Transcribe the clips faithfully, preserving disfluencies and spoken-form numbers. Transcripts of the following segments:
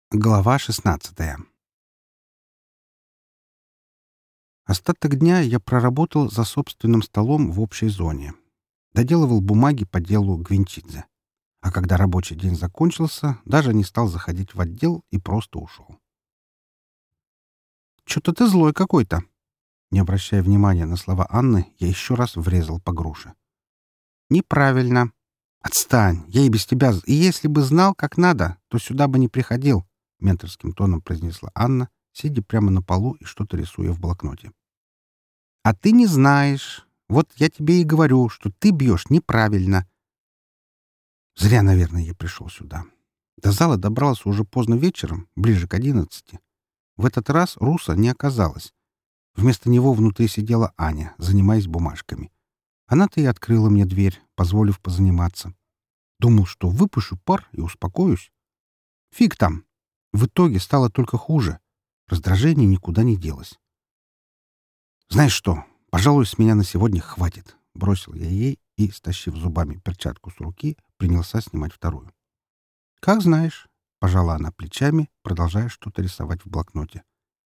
Глава шестнадцатая. Остаток дня я проработал за собственным столом в общей зоне. Доделывал бумаги по делу Гвинчидзе. А когда рабочий день закончился, даже не стал заходить в отдел и просто ушел. «Чё-то ты злой какой-то!» Не обращая внимания на слова Анны, я еще раз врезал по груше. «Неправильно. Отстань! Я и без тебя... И если бы знал, как надо, то сюда бы не приходил!» — менторским тоном произнесла Анна, сидя прямо на полу и что-то рисуя в блокноте. «А ты не знаешь. Вот я тебе и говорю, что ты бьешь неправильно». Зря, наверное, я пришел сюда. До зала добрался уже поздно вечером, ближе к одиннадцати. В этот раз Руса не оказалось. Вместо него внутри сидела Аня, занимаясь бумажками. Она-то и открыла мне дверь, позволив позаниматься. Думал, что выпущу пар и успокоюсь. Фиг там. В итоге стало только хуже. Раздражение никуда не делось. «Знаешь что? Пожалуй, с меня на сегодня хватит», — бросил я ей и, стащив зубами перчатку с руки, принялся снимать вторую. «Как знаешь», — пожала она плечами, продолжая что-то рисовать в блокноте.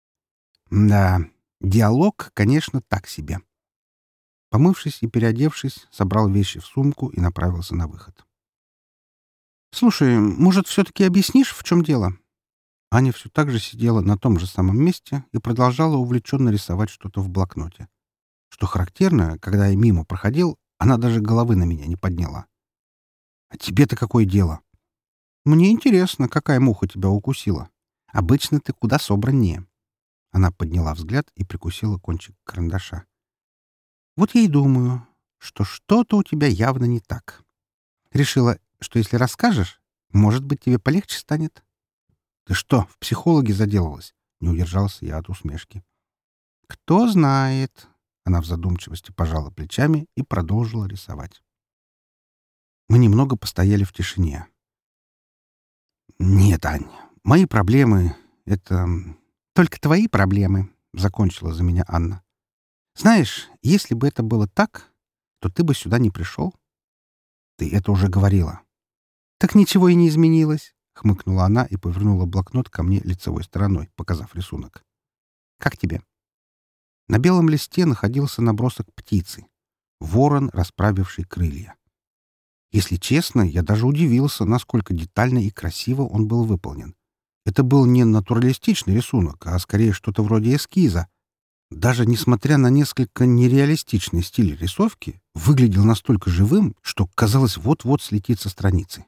«Да, диалог, конечно, так себе». Помывшись и переодевшись, собрал вещи в сумку и направился на выход. «Слушай, может, все-таки объяснишь, в чем дело?» Аня все так же сидела на том же самом месте и продолжала увлеченно рисовать что-то в блокноте. Что характерно, когда я мимо проходил, она даже головы на меня не подняла. «А тебе-то какое дело?» «Мне интересно, какая муха тебя укусила. Обычно ты куда собраннее». Она подняла взгляд и прикусила кончик карандаша. «Вот я и думаю, что что-то у тебя явно не так. Решила, что если расскажешь, может быть, тебе полегче станет». «Ты что, в психологи заделалась?» — не удержался я от усмешки. «Кто знает». Она в задумчивости пожала плечами и продолжила рисовать. Мы немного постояли в тишине. «Нет, Ань, мои проблемы — это только твои проблемы», — закончила за меня Анна. «Знаешь, если бы это было так, то ты бы сюда не пришел». «Ты это уже говорила». «Так ничего и не изменилось», — хмыкнула она и повернула блокнот ко мне лицевой стороной, показав рисунок. «Как тебе?» На белом листе находился набросок птицы. Ворон, расправивший крылья. Если честно, я даже удивился, насколько детально и красиво он был выполнен. Это был не натуралистичный рисунок, а скорее что-то вроде эскиза. Даже несмотря на несколько нереалистичный стиль рисовки, выглядел настолько живым, что, казалось, вот-вот слетит со страницы.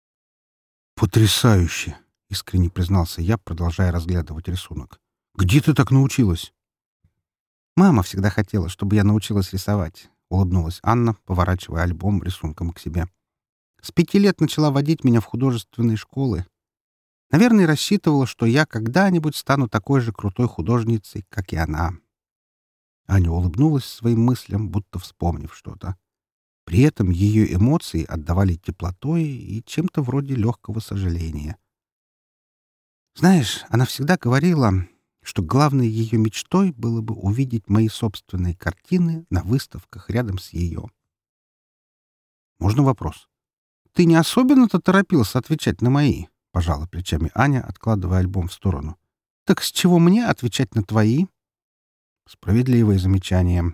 «Потрясающе!» — искренне признался я, продолжая разглядывать рисунок. «Где ты так научилась?» «Мама всегда хотела, чтобы я научилась рисовать», — улыбнулась Анна, поворачивая альбом рисунком к себе. «С пяти лет начала водить меня в художественные школы. Наверное, рассчитывала, что я когда-нибудь стану такой же крутой художницей, как и она». Аня улыбнулась своим мыслям, будто вспомнив что-то. При этом ее эмоции отдавали теплотой и чем-то вроде легкого сожаления. «Знаешь, она всегда говорила, что главной ее мечтой было бы увидеть мои собственные картины на выставках рядом с ее». «Можно вопрос? Ты не особенно-то торопился отвечать на мои?» — пожала плечами Аня, откладывая альбом в сторону. «Так с чего мне отвечать на твои?» Справедливое замечание.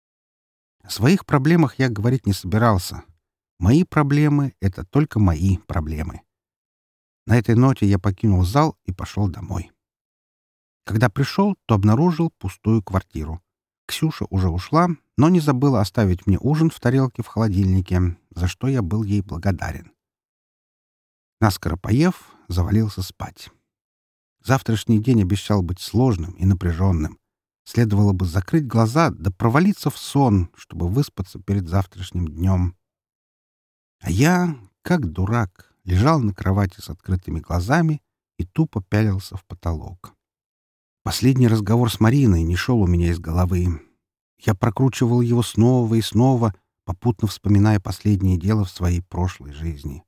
О своих проблемах я говорить не собирался. Мои проблемы — это только мои проблемы. На этой ноте я покинул зал и пошел домой. Когда пришел, то обнаружил пустую квартиру. Ксюша уже ушла, но не забыла оставить мне ужин в тарелке в холодильнике, за что я был ей благодарен. Наскоро поев, завалился спать. Завтрашний день обещал быть сложным и напряженным. Следовало бы закрыть глаза да провалиться в сон, чтобы выспаться перед завтрашним днем. А я, как дурак, лежал на кровати с открытыми глазами и тупо пялился в потолок. Последний разговор с Мариной не шел у меня из головы. Я прокручивал его снова и снова, попутно вспоминая последнее дело в своей прошлой жизни.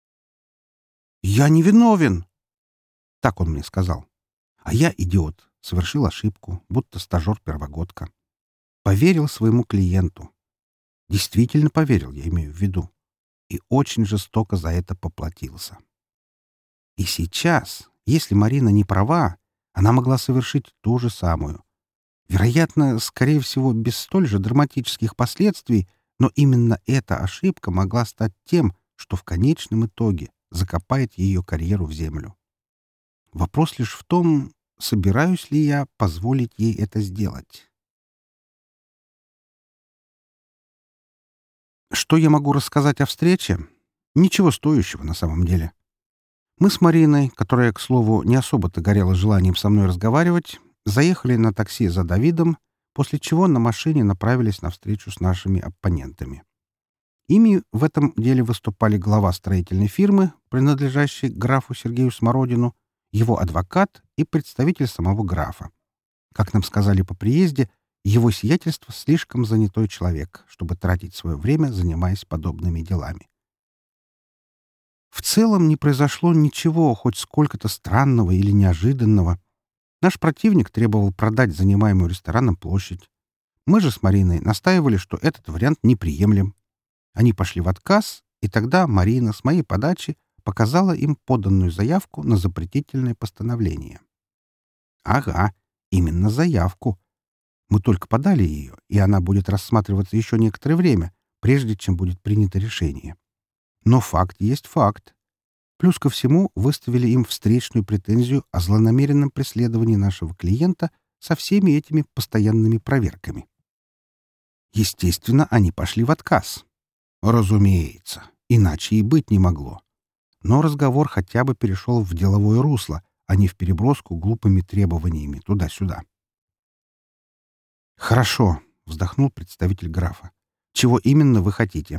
«Я не виновен!» — так он мне сказал. А я, идиот, совершил ошибку, будто стажер-первогодка. Поверил своему клиенту. Действительно поверил, я имею в виду. И очень жестоко за это поплатился. И сейчас, Если Марина не права, она могла совершить ту же самую. Вероятно, скорее всего, без столь же драматических последствий, но именно эта ошибка могла стать тем, что в конечном итоге закопает ее карьеру в землю. Вопрос лишь в том, собираюсь ли я позволить ей это сделать. Что я могу рассказать о встрече? Ничего стоящего на самом деле. Мы с Мариной, которая, к слову, не особо-то горела желанием со мной разговаривать, заехали на такси за Давидом, после чего на машине направились на встречу с нашими оппонентами. Ими в этом деле выступали глава строительной фирмы, принадлежащей графу Сергею Смородину, его адвокат и представитель самого графа. Как нам сказали по приезде, его сиятельство слишком занятой человек, чтобы тратить свое время, занимаясь подобными делами. В целом не произошло ничего хоть сколько-то странного или неожиданного. Наш противник требовал продать занимаемую рестораном площадь. Мы же с Мариной настаивали, что этот вариант неприемлем. Они пошли в отказ, и тогда Марина с моей подачи показала им поданную заявку на запретительное постановление. Ага, именно заявку. Мы только подали ее, и она будет рассматриваться еще некоторое время, прежде чем будет принято решение. Но факт есть факт. Плюс ко всему выставили им встречную претензию о злонамеренном преследовании нашего клиента со всеми этими постоянными проверками. Естественно, они пошли в отказ. Разумеется, иначе и быть не могло. Но разговор хотя бы перешел в деловое русло, а не в переброску глупыми требованиями туда-сюда. «Хорошо», — вздохнул представитель графа. «Чего именно вы хотите?»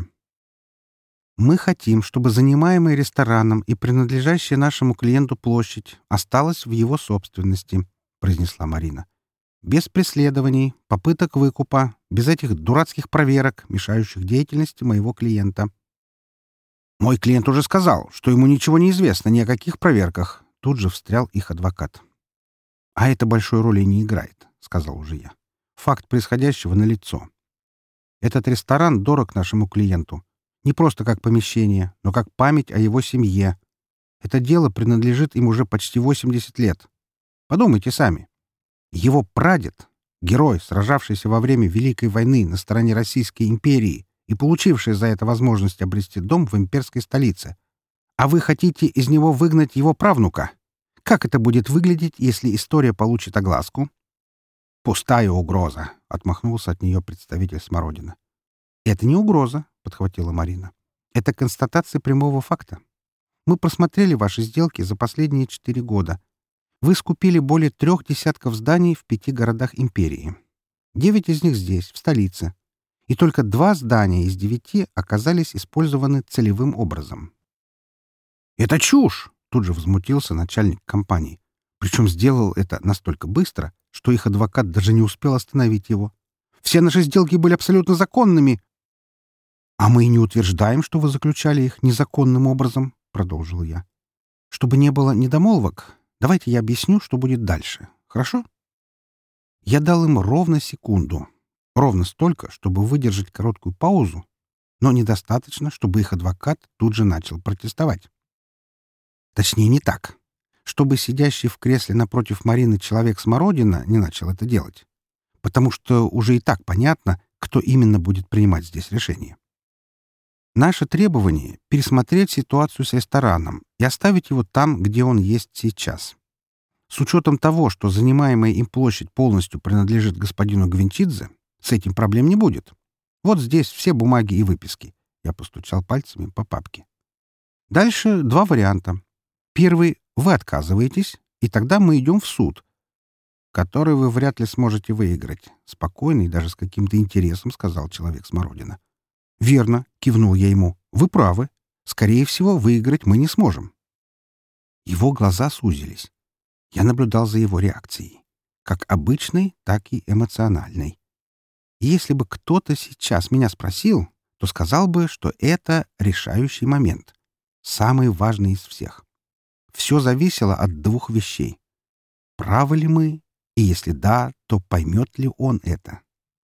«Мы хотим, чтобы занимаемая рестораном и принадлежащая нашему клиенту площадь осталась в его собственности», — произнесла Марина. «Без преследований, попыток выкупа, без этих дурацких проверок, мешающих деятельности моего клиента». «Мой клиент уже сказал, что ему ничего не известно ни о каких проверках», — тут же встрял их адвокат. «А это большой роли не играет», — сказал уже я. «Факт происходящего налицо. Этот ресторан дорог нашему клиенту. Не просто как помещение, но как память о его семье. Это дело принадлежит им уже почти восемьдесят лет. Подумайте сами. Его прадед — герой, сражавшийся во время Великой войны на стороне Российской империи и получивший за это возможность обрести дом в имперской столице. А вы хотите из него выгнать его правнука? Как это будет выглядеть, если история получит огласку?» «Пустая угроза», — отмахнулся от нее представитель Смородина. «Это не угроза», — подхватила Марина. «Это констатация прямого факта. Мы просмотрели ваши сделки за последние четыре года. Вы скупили более трех десятков зданий в пяти городах империи. Девять из них здесь, в столице. И только два здания из девяти оказались использованы целевым образом». «Это чушь!» — тут же возмутился начальник компании. Причем сделал это настолько быстро, что их адвокат даже не успел остановить его. «Все наши сделки были абсолютно законными». «А мы и не утверждаем, что вы заключали их незаконным образом», — продолжил я. «Чтобы не было недомолвок, давайте я объясню, что будет дальше. Хорошо?» Я дал им ровно секунду. Ровно столько, чтобы выдержать короткую паузу, но недостаточно, чтобы их адвокат тут же начал протестовать. Точнее, не так. Чтобы сидящий в кресле напротив Марины человек Смородина не начал это делать. Потому что уже и так понятно, кто именно будет принимать здесь решение. Наше требование — пересмотреть ситуацию с рестораном и оставить его там, где он есть сейчас. С учетом того, что занимаемая им площадь полностью принадлежит господину Гвинчидзе, с этим проблем не будет. Вот здесь все бумаги и выписки. Я постучал пальцами по папке. Дальше два варианта. Первый — вы отказываетесь, и тогда мы идем в суд, который вы вряд ли сможете выиграть. Спокойно и даже с каким-то интересом сказал человек Смородина. «Верно», — кивнул я ему. «Вы правы. Скорее всего, выиграть мы не сможем». Его глаза сузились. Я наблюдал за его реакцией. Как обычной, так и эмоциональной. И если бы кто-то сейчас меня спросил, то сказал бы, что это решающий момент. Самый важный из всех. Все зависело от двух вещей. Правы ли мы? И если да, то поймет ли он это?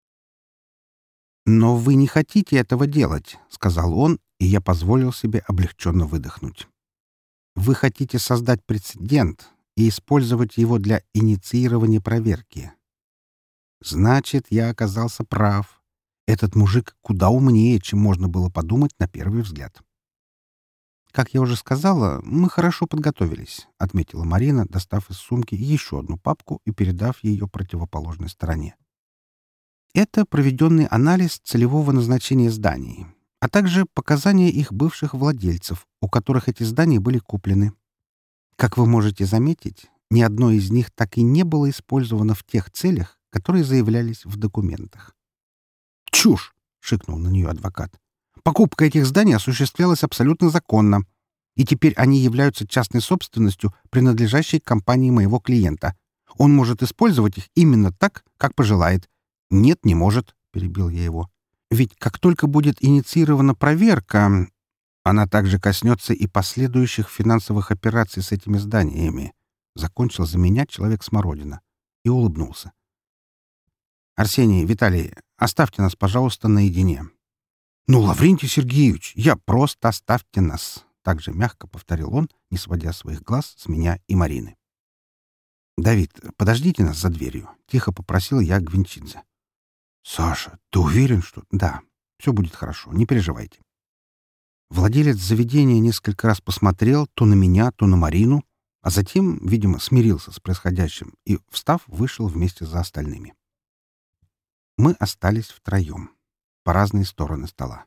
«Но вы не хотите этого делать», — сказал он, и я позволил себе облегченно выдохнуть. Вы хотите создать прецедент и использовать его для инициирования проверки. Значит, я оказался прав. Этот мужик куда умнее, чем можно было подумать на первый взгляд. «Как я уже сказала, мы хорошо подготовились», — отметила Марина, достав из сумки еще одну папку и передав ее противоположной стороне. «Это проведенный анализ целевого назначения зданий, а также показания их бывших владельцев, у которых эти здания были куплены. Как вы можете заметить, ни одно из них так и не было использовано в тех целях, которые заявлялись в документах». «Чушь!» — шикнул на нее адвокат. «Покупка этих зданий осуществлялась абсолютно законно, и теперь они являются частной собственностью, принадлежащей компании моего клиента. Он может использовать их именно так, как пожелает». «Нет, не может», — перебил я его. «Ведь как только будет инициирована проверка, она также коснется и последующих финансовых операций с этими зданиями», — закончил за меня человек-смородина и улыбнулся. «Арсений, Виталий, оставьте нас, пожалуйста, наедине». «Ну, Лаврентий Сергеевич, я просто оставьте нас», — также мягко повторил он, не сводя своих глаз с меня и Марины. «Давид, подождите нас за дверью», — тихо попросил я Гвинчидзе. «Саша, ты уверен, что...» «Да, все будет хорошо, не переживайте». Владелец заведения несколько раз посмотрел то на меня, то на Марину, а затем, видимо, смирился с происходящим и, встав, вышел вместе за остальными. Мы остались втроем, по разные стороны стола.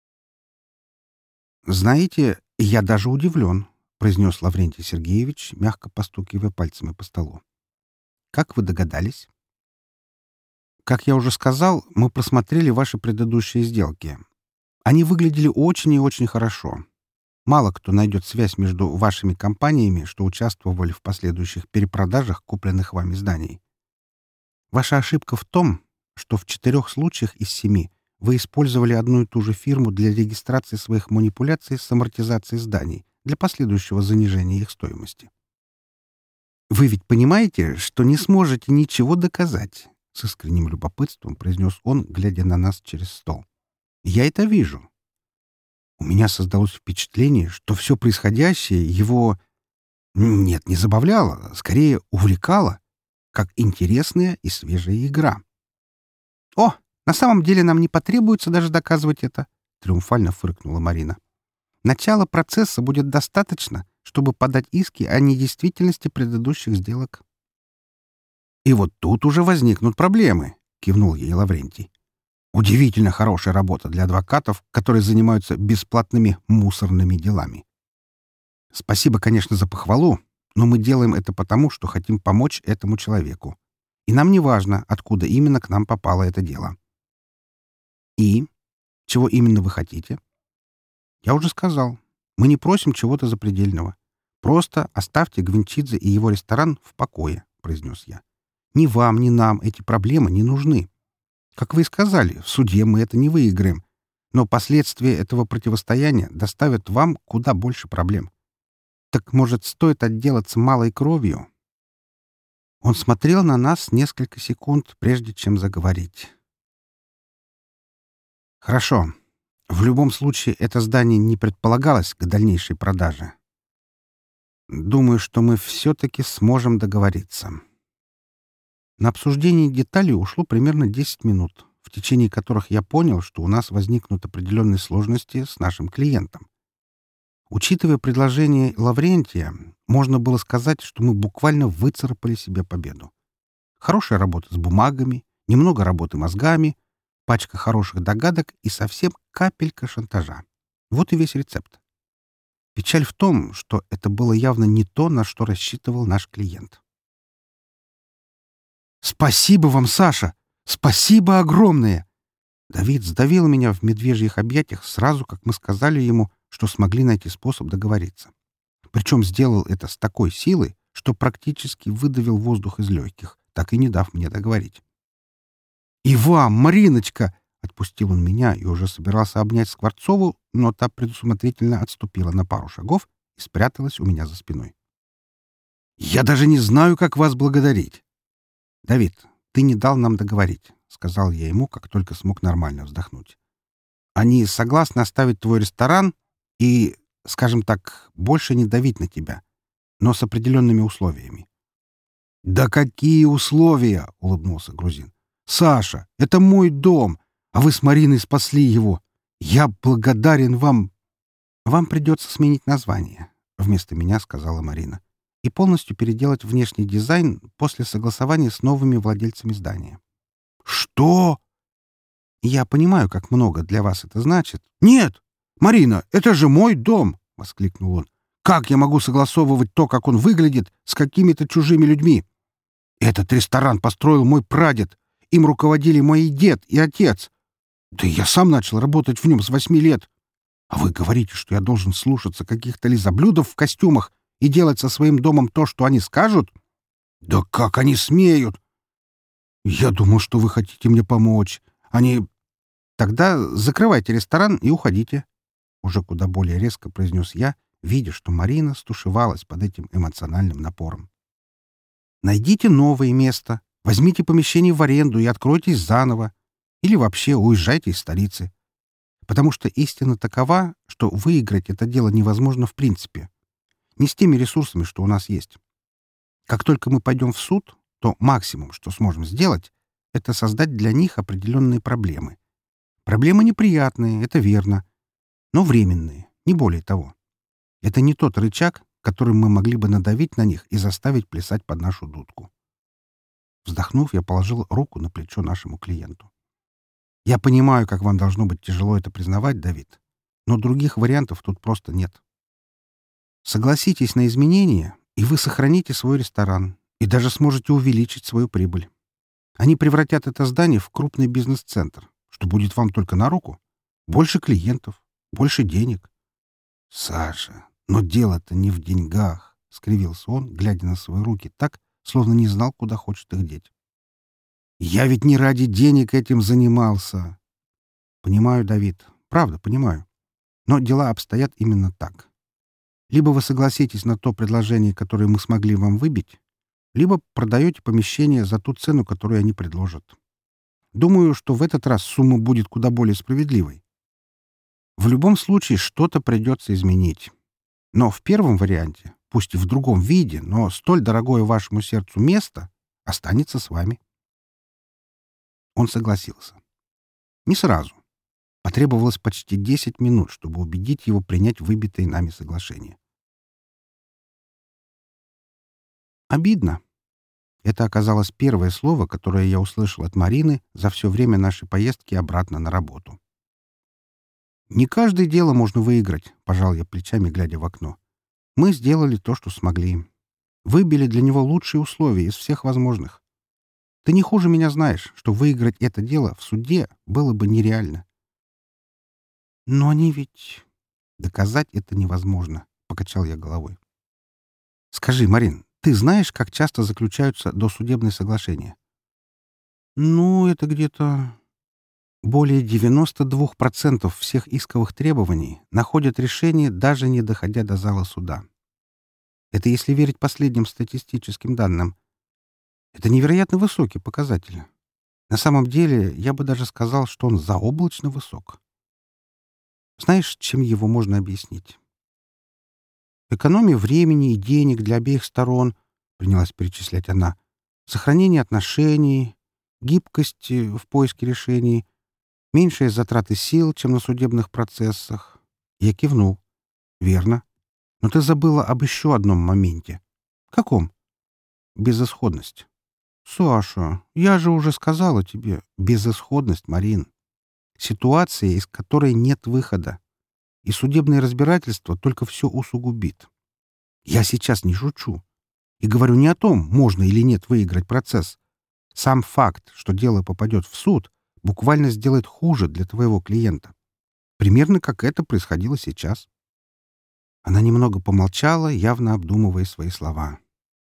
«Знаете, я даже удивлен», — произнес Лаврентий Сергеевич, мягко постукивая пальцами по столу. «Как вы догадались?» «Как я уже сказал, мы просмотрели ваши предыдущие сделки. Они выглядели очень и очень хорошо. Мало кто найдет связь между вашими компаниями, что участвовали в последующих перепродажах купленных вами зданий. Ваша ошибка в том, что в четырех случаях из семи вы использовали одну и ту же фирму для регистрации своих манипуляций с амортизацией зданий для последующего занижения их стоимости. Вы ведь понимаете, что не сможете ничего доказать?» — с искренним любопытством произнес он, глядя на нас через стол. «Я это вижу». У меня создалось впечатление, что все происходящее его... Нет, не забавляло, а скорее увлекало, как интересная и свежая игра. «О, на самом деле нам не потребуется даже доказывать это», — триумфально фыркнула Марина. «Начало процесса будет достаточно, чтобы подать иски о недействительности предыдущих сделок». «И вот тут уже возникнут проблемы», — кивнул ей Лаврентий. «Удивительно хорошая работа для адвокатов, которые занимаются бесплатными мусорными делами. Спасибо, конечно, за похвалу, но мы делаем это потому, что хотим помочь этому человеку. И нам не важно, откуда именно к нам попало это дело». «И? Чего именно вы хотите?» «Я уже сказал. Мы не просим чего-то запредельного. Просто оставьте Гвинчидзе и его ресторан в покое», — произнес я. «Ни вам, ни нам эти проблемы не нужны. Как вы и сказали, в суде мы это не выиграем, но последствия этого противостояния доставят вам куда больше проблем. Так, может, стоит отделаться малой кровью?» Он смотрел на нас несколько секунд, прежде чем заговорить. «Хорошо. В любом случае, это здание не предполагалось к дальнейшей продаже. Думаю, что мы все-таки сможем договориться». На обсуждение деталей ушло примерно десять минут, в течение которых я понял, что у нас возникнут определенные сложности с нашим клиентом. Учитывая предложение Лаврентия, можно было сказать, что мы буквально выцарапали себе победу. Хорошая работа с бумагами, немного работы мозгами, пачка хороших догадок и совсем капелька шантажа. Вот и весь рецепт. Печаль в том, что это было явно не то, на что рассчитывал наш клиент. «Спасибо вам, Саша! Спасибо огромное!» Давид сдавил меня в медвежьих объятиях сразу, как мы сказали ему, что смогли найти способ договориться. Причем сделал это с такой силой, что практически выдавил воздух из легких, так и не дав мне договорить. «И вам, Мариночка!» — отпустил он меня и уже собирался обнять Скворцову, но та предусмотрительно отступила на пару шагов и спряталась у меня за спиной. «Я даже не знаю, как вас благодарить!» «Давид, ты не дал нам договорить», — сказал я ему, как только смог нормально вздохнуть. «Они согласны оставить твой ресторан и скажем так, больше не давить на тебя, но с определенными условиями. «Да какие условия?» — улыбнулся грузин. «Саша, это мой дом, а вы с Мариной спасли его. Я благодарен вам». «Вам придется сменить название», — вместо меня сказала Марина, «и полностью переделать внешний дизайн после согласования с новыми владельцами здания». «Что?» «Я понимаю, как много для вас это значит». «Нет! Марина, это же мой дом!» — воскликнул он. «Как я могу согласовывать то, как он выглядит, с какими-то чужими людьми? Этот ресторан построил мой прадед. Им руководили мой дед и отец. Да и я сам начал работать в нем с восьми лет. А вы говорите, что я должен слушаться каких-то лизоблюдов в костюмах и делать со своим домом то, что они скажут? Да как они смеют! Я думал, что вы хотите мне помочь. Они... Тогда закрывайте ресторан и уходите. Уже куда более резко произнес я, видя, что Марина стушевалась под этим эмоциональным напором. Найдите новое место, возьмите помещение в аренду и откройтесь заново. Или вообще уезжайте из столицы. Потому что истина такова, что выиграть это дело невозможно в принципе. Не с теми ресурсами, что у нас есть. Как только мы пойдем в суд, то максимум, что сможем сделать, это создать для них определенные проблемы. Проблемы неприятные, это верно, но временные, не более того. Это не тот рычаг, которым мы могли бы надавить на них и заставить плясать под нашу дудку. Вздохнув, я положил руку на плечо нашему клиенту. Я понимаю, как вам должно быть тяжело это признавать, Давид, но других вариантов тут просто нет. Согласитесь на изменения, и вы сохраните свой ресторан, и даже сможете увеличить свою прибыль. Они превратят это здание в крупный бизнес-центр, что будет вам только на руку. Больше клиентов, больше денег. — Саша, но дело-то не в деньгах, — скривился он, глядя на свои руки так, словно не знал, куда хочет их деть. — Я ведь не ради денег этим занимался. — Понимаю, Давид, правда, понимаю. Но дела обстоят именно так. Либо вы согласитесь на то предложение, которое мы смогли вам выбить, либо продаете помещение за ту цену, которую они предложат. Думаю, что в этот раз сумма будет куда более справедливой. В любом случае что-то придется изменить. Но в первом варианте, пусть и в другом виде, но столь дорогое вашему сердцу место останется с вами. Он согласился. Не сразу. Потребовалось почти десять минут, чтобы убедить его принять выбитое нами соглашение. Обидно. Это оказалось первое слово, которое я услышал от Марины за все время нашей поездки обратно на работу. «Не каждое дело можно выиграть», — пожал я плечами, глядя в окно. «Мы сделали то, что смогли. Выбили для него лучшие условия из всех возможных. Ты не хуже меня знаешь, что выиграть это дело в суде было бы нереально». «Но они ведь...» «Доказать это невозможно», — покачал я головой. «Скажи, Марин, ты знаешь, как часто заключаются досудебные соглашения?» «Ну, это где-то...» Более девяноста двух процентов всех исковых требований находят решение, даже не доходя до зала суда. Это если верить последним статистическим данным. Это невероятно высокий показатель. На самом деле, я бы даже сказал, что он заоблачно высок. Знаешь, чем его можно объяснить? Экономия времени и денег для обеих сторон, принялась перечислять она, сохранение отношений, гибкость в поиске решений, меньшие затраты сил, чем на судебных процессах. Я кивнул. Верно. Но ты забыла об еще одном моменте. Каком? Безысходность. Саша, я же уже сказала тебе. Безысходность, Марин. Ситуация, из которой нет выхода. И судебное разбирательство только все усугубит. Я сейчас не шучу. И говорю не о том, можно или нет выиграть процесс. Сам факт, что дело попадет в суд, буквально сделает хуже для твоего клиента. Примерно как это происходило сейчас. Она немного помолчала, явно обдумывая свои слова.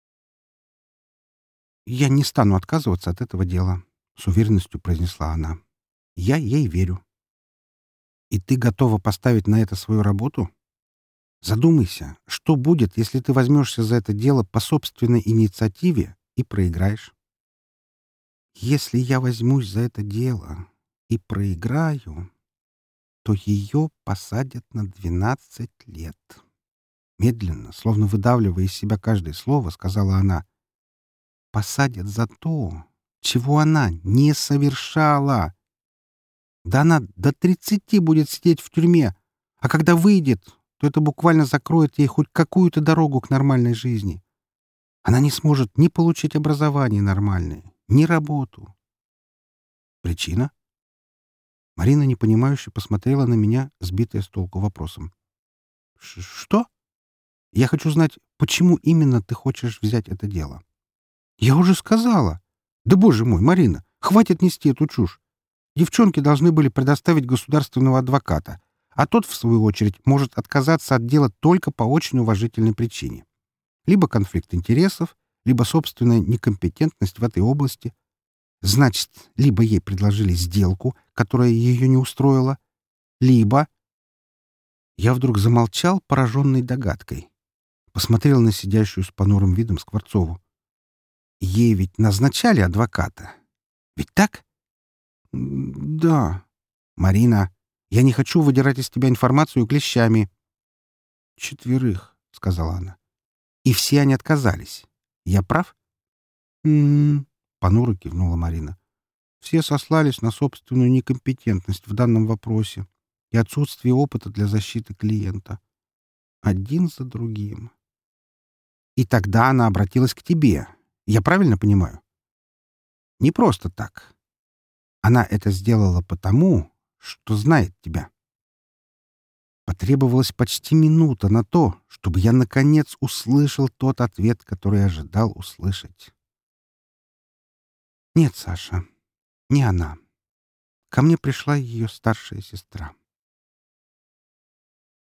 «Я не стану отказываться от этого дела», — с уверенностью произнесла она. «Я ей верю». «И ты готова поставить на это свою работу? Задумайся, что будет, если ты возьмешься за это дело по собственной инициативе и проиграешь?» «Если я возьмусь за это дело и проиграю...» то ее посадят на двенадцать лет. Медленно, словно выдавливая из себя каждое слово, сказала она. Посадят за то, чего она не совершала. Да она до тридцати будет сидеть в тюрьме, а когда выйдет, то это буквально закроет ей хоть какую-то дорогу к нормальной жизни. Она не сможет ни получить образование нормальное, ни работу. Причина? Марина непонимающе посмотрела на меня, сбитая с толку вопросом. Ш- Что? Я хочу знать, почему именно ты хочешь взять это дело. Я уже сказала. Да, боже мой, Марина, хватит нести эту чушь. Девчонки должны были предоставить государственного адвоката, а тот, в свою очередь, может отказаться от дела только по очень уважительной причине. Либо конфликт интересов, либо собственная некомпетентность в этой области. Значит, либо ей предложили сделку, которая ее не устроила, либо... Я вдруг замолчал, пораженный догадкой. Посмотрел на сидящую с понурым видом Скворцову. Ей ведь назначали адвоката. Ведь так? М, Да. Марина, я не хочу выдирать из тебя информацию клещами. Четверых, сказала она. И все они отказались. Я прав? М, понуро кивнула Марина. Все сослались на собственную некомпетентность в данном вопросе и отсутствие опыта для защиты клиента. Один за другим. И тогда она обратилась к тебе. Я правильно понимаю? Не просто так. Она это сделала потому, что знает тебя. Потребовалась почти минута на то, чтобы я наконец услышал тот ответ, который ожидал услышать. Нет, Саша, не она. Ко мне пришла ее старшая сестра.